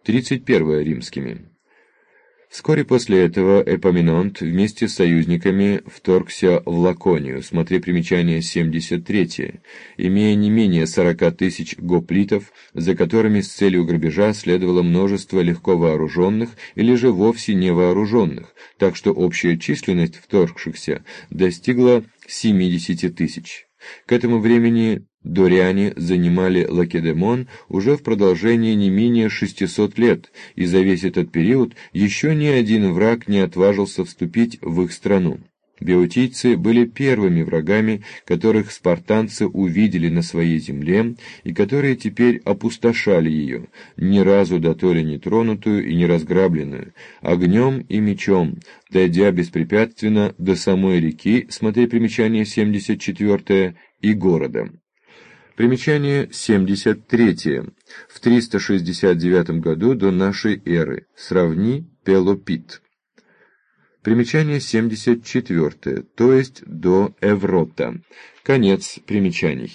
31 римскими. Вскоре после этого Эпаминонт вместе с союзниками вторгся в Лаконию, смотри примечание 73, имея не менее 40 тысяч гоплитов, за которыми с целью грабежа следовало множество легко вооруженных или же вовсе невооруженных, так что общая численность вторгшихся достигла 70 тысяч. К этому времени доряне занимали Лакедемон уже в продолжении не менее 600 лет, и за весь этот период еще ни один враг не отважился вступить в их страну. Беотийцы были первыми врагами, которых спартанцы увидели на своей земле и которые теперь опустошали ее, ни разу дотоле не тронутую и не разграбленную, огнем и мечом, дойдя беспрепятственно до самой реки, смотри примечание 74, и города. Примечание 73. В 369 году до нашей эры. Сравни Пелопит. Примечание 74, то есть до Эврота. Конец примечаний.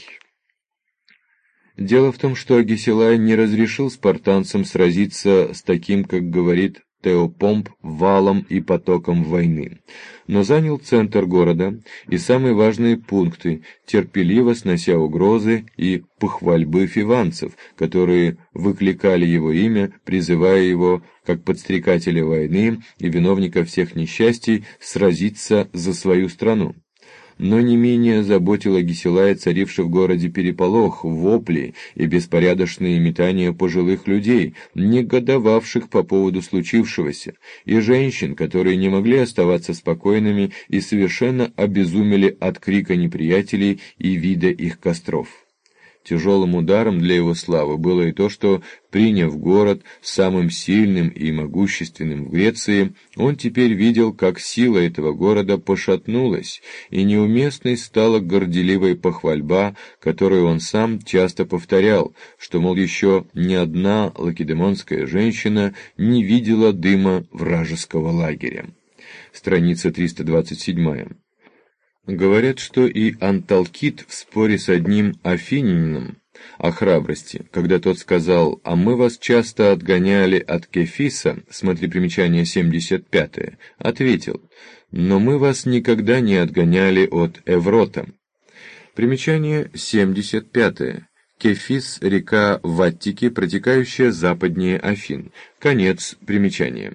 Дело в том, что Агесилай не разрешил спартанцам сразиться с таким, как говорит Теопомп, валом и потоком войны, но занял центр города и самые важные пункты, терпеливо снося угрозы и похвальбы фиванцев, которые выкликали его имя, призывая его, как подстрекателя войны и виновника всех несчастий, сразиться за свою страну. Но не менее заботил Агесилая царивший в городе переполох, вопли и беспорядочные метания пожилых людей, негодовавших по поводу случившегося, и женщин, которые не могли оставаться спокойными и совершенно обезумели от крика неприятелей и вида их костров. Тяжелым ударом для его славы было и то, что, приняв город самым сильным и могущественным в Греции, он теперь видел, как сила этого города пошатнулась, и неуместной стала горделивая похвальба, которую он сам часто повторял, что, мол, еще ни одна лакедемонская женщина не видела дыма вражеского лагеря. Страница 327. Говорят, что и Анталкит в споре с одним афинянином о храбрости, когда тот сказал: «А мы вас часто отгоняли от Кефиса», смотри примечание 75, ответил: «Но мы вас никогда не отгоняли от Эврота». Примечание 75. Кефис – река в Аттике, протекающая западнее Афин. Конец примечания.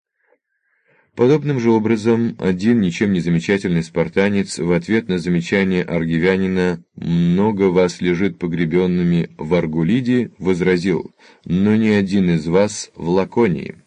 Подобным же образом, один ничем не замечательный спартанец в ответ на замечание аргивянина «много вас лежит погребенными в Аргулиде» возразил: «но ни один из вас в Лаконии».